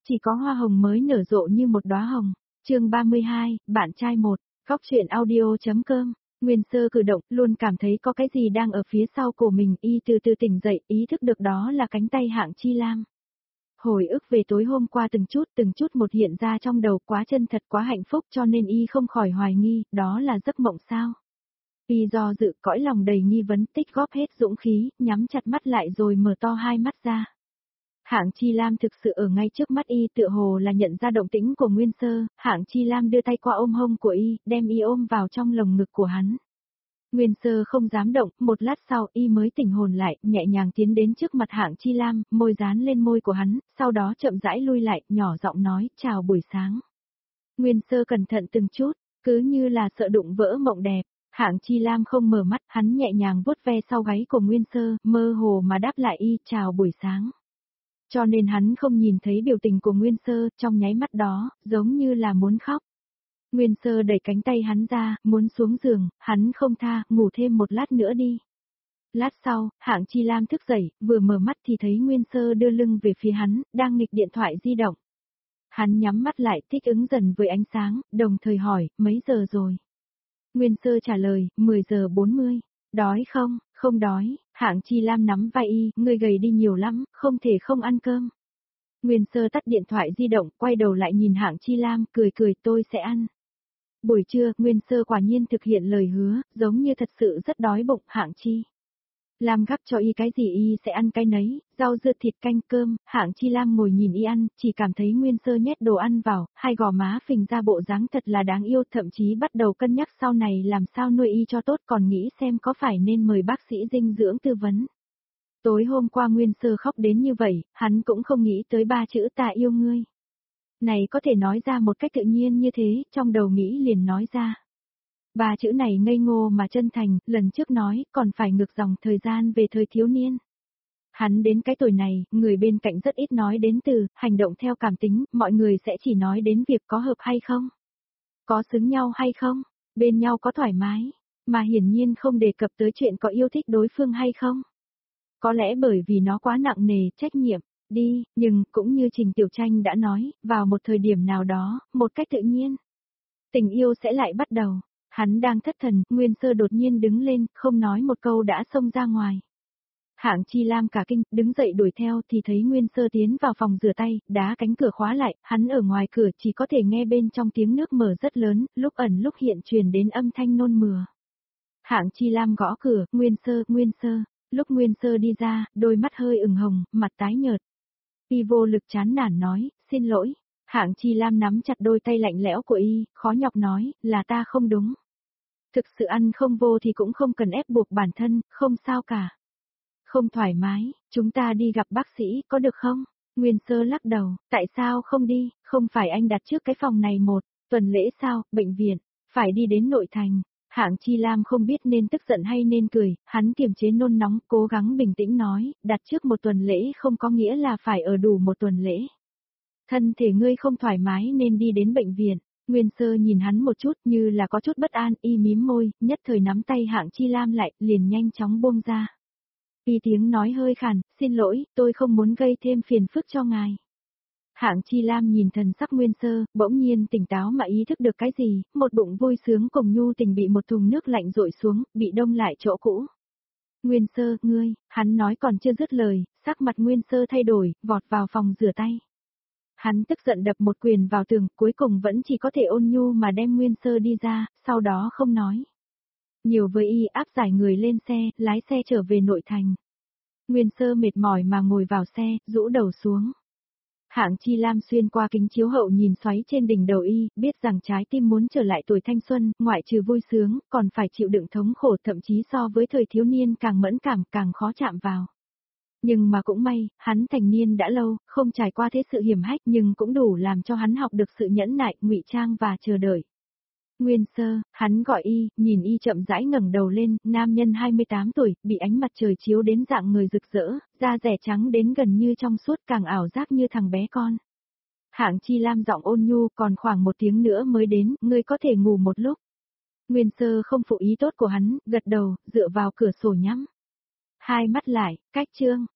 chỉ có hoa hồng mới nở rộ như một đóa hồng. Chương 32, bạn trai 1, góc truyện audio.com. Nguyên Sơ cử động, luôn cảm thấy có cái gì đang ở phía sau cổ mình, y từ từ tỉnh dậy, ý thức được đó là cánh tay Hạng Chi Lam. Hồi ức về tối hôm qua từng chút một hiện ra trong đầu, quá chân thật, quá hạnh phúc, cho nên y không khỏi hoài nghi, đó là giấc mộng sao? Y do dự, cõi lòng đầy nghi vấn, tích góp hết dũng khí, nhắm chặt mắt lại rồi mở to hai mắt ra. Hạng Chi Lam thực sự ở ngay trước mắt y, tựa hồ là nhận ra động tĩnh của Nguyên Sơ, Hạng Chi Lam đưa tay qua ôm hông của y, đem y ôm vào trong lồng ngực của hắn. Nguyên Sơ không dám động, một lát sau y mới tỉnh hồn lại, nhẹ nhàng tiến đến trước mặt Hạng Chi Lam, môi dán lên môi của hắn, sau đó chậm rãi lui lại, nhỏ giọng nói, chào buổi sáng. Nguyên Sơ cẩn thận từng chút, cứ như là sợ đụng vỡ mộng đẹp. Hạng Chi Lam không mở mắt, hắn nhẹ nhàng vuốt ve sau gáy của Nguyên Sơ, mơ hồ mà đáp lại y, chào buổi sáng. Cho nên hắn không nhìn thấy biểu tình của Nguyên Sơ, trong nháy mắt đó, giống như là muốn khóc. Nguyên Sơ đẩy cánh tay hắn ra, muốn xuống giường, hắn không tha, ngủ thêm một lát nữa đi. Lát sau, Hạng Chi Lam thức dậy, vừa mở mắt thì thấy Nguyên Sơ đưa lưng về phía hắn, đang nghịch điện thoại di động. Hắn nhắm mắt lại, thích ứng dần với ánh sáng, đồng thời hỏi, mấy giờ rồi? Nguyên Sơ trả lời, 10 giờ 40. Đói không? Không đói. Hạng Chi Lam nắm vai y, ngươi gầy đi nhiều lắm, không thể không ăn cơm. Nguyên Sơ tắt điện thoại di động, quay đầu lại nhìn Hạng Chi Lam, cười cười, tôi sẽ ăn. Buổi trưa, Nguyên Sơ quả nhiên thực hiện lời hứa, giống như thật sự rất đói bụng. Hạng Chi Lam gắp cho y cái gì y sẽ ăn cái nấy, rau dưa thịt canh cơm. Hạng Chi Lam ngồi nhìn y ăn, chỉ cảm thấy Nguyên Sơ nhét đồ ăn vào, hai gò má phình ra bộ dáng thật là đáng yêu, thậm chí bắt đầu cân nhắc sau này làm sao nuôi y cho tốt, còn nghĩ xem có phải nên mời bác sĩ dinh dưỡng tư vấn. Tối hôm qua Nguyên Sơ khóc đến như vậy, hắn cũng không nghĩ tới ba chữ ta yêu ngươi. Này có thể nói ra một cách tự nhiên như thế, trong đầu nghĩ liền nói ra. Ba chữ này ngây ngô mà chân thành, lần trước nói, còn phải ngược dòng thời gian về thời thiếu niên. Hắn đến cái tuổi này, người bên cạnh rất ít nói đến từ, hành động theo cảm tính, mọi người sẽ chỉ nói đến việc có hợp hay không, có xứng nhau hay không, bên nhau có thoải mái, mà hiển nhiên không đề cập tới chuyện có yêu thích đối phương hay không. Có lẽ bởi vì nó quá nặng nề, trách nhiệm, đi, nhưng, cũng như Trình Tiểu Tranh đã nói, vào một thời điểm nào đó, một cách tự nhiên, tình yêu sẽ lại bắt đầu. Hắn đang thất thần, Nguyên Sơ đột nhiên đứng lên, không nói một câu đã xông ra ngoài. Hạng Chi Lam cả kinh, đứng dậy đuổi theo thì thấy Nguyên Sơ tiến vào phòng rửa tay, đá cánh cửa khóa lại, hắn ở ngoài cửa chỉ có thể nghe bên trong tiếng nước mở rất lớn, lúc ẩn lúc hiện truyền đến âm thanh nôn mửa. Hạng Chi Lam gõ cửa, Nguyên Sơ, lúc Nguyên Sơ đi ra, đôi mắt hơi ửng hồng, mặt tái nhợt. Y vô lực chán nản nói, xin lỗi. Hạng Chi Lam nắm chặt đôi tay lạnh lẽo của y, khó nhọc nói, là ta không đúng. Thực sự ăn không vô thì cũng không cần ép buộc bản thân, không sao cả. Không thoải mái, chúng ta đi gặp bác sĩ, có được không? Nguyên Sơ lắc đầu, tại sao không đi, không phải anh đặt trước cái phòng này một tuần lễ sao, bệnh viện, phải đi đến nội thành. Hạng Chi Lam không biết nên tức giận hay nên cười, hắn kiềm chế nôn nóng, cố gắng bình tĩnh nói, đặt trước một tuần lễ không có nghĩa là phải ở đủ một tuần lễ. Thân thể ngươi không thoải mái nên đi đến bệnh viện. Nguyên Sơ nhìn hắn một chút như là có chút bất an, y mím môi, nhất thời nắm tay Hạng Chi Lam lại, liền nhanh chóng buông ra. Y tiếng nói hơi khàn, xin lỗi, tôi không muốn gây thêm phiền phức cho ngài. Hạng Chi Lam nhìn thần sắc Nguyên Sơ, bỗng nhiên tỉnh táo mà ý thức được cái gì, một bụng vui sướng cùng nhu tình bị một thùng nước lạnh rội xuống, bị đông lại chỗ cũ. Nguyên Sơ, ngươi, hắn nói còn chưa dứt lời, sắc mặt Nguyên Sơ thay đổi, vọt vào phòng rửa tay. Hắn tức giận đập một quyền vào tường, cuối cùng vẫn chỉ có thể ôn nhu mà đem Nguyên Sơ đi ra, sau đó không nói. Nhiều với y áp giải người lên xe, lái xe trở về nội thành. Nguyên Sơ mệt mỏi mà ngồi vào xe, rũ đầu xuống. Hạng Chi Lam xuyên qua kính chiếu hậu nhìn xoáy trên đỉnh đầu y, biết rằng trái tim muốn trở lại tuổi thanh xuân, ngoại trừ vui sướng, còn phải chịu đựng thống khổ, thậm chí so với thời thiếu niên càng mẫn cảm, càng khó chạm vào. Nhưng mà cũng may, hắn thành niên đã lâu, không trải qua thế sự hiểm hách nhưng cũng đủ làm cho hắn học được sự nhẫn nại, ngụy trang và chờ đợi. Nguyên Sơ, hắn gọi y, nhìn y chậm rãi ngẩng đầu lên, nam nhân 28 tuổi, bị ánh mặt trời chiếu đến dạng người rực rỡ, da rẻ trắng đến gần như trong suốt, càng ảo giác như thằng bé con. Hạng Chi Lam giọng ôn nhu, còn khoảng 1 tiếng nữa mới đến, ngươi có thể ngủ một lúc. Nguyên Sơ không phụ ý tốt của hắn, gật đầu, dựa vào cửa sổ nhắm hai mắt lại, cách chương.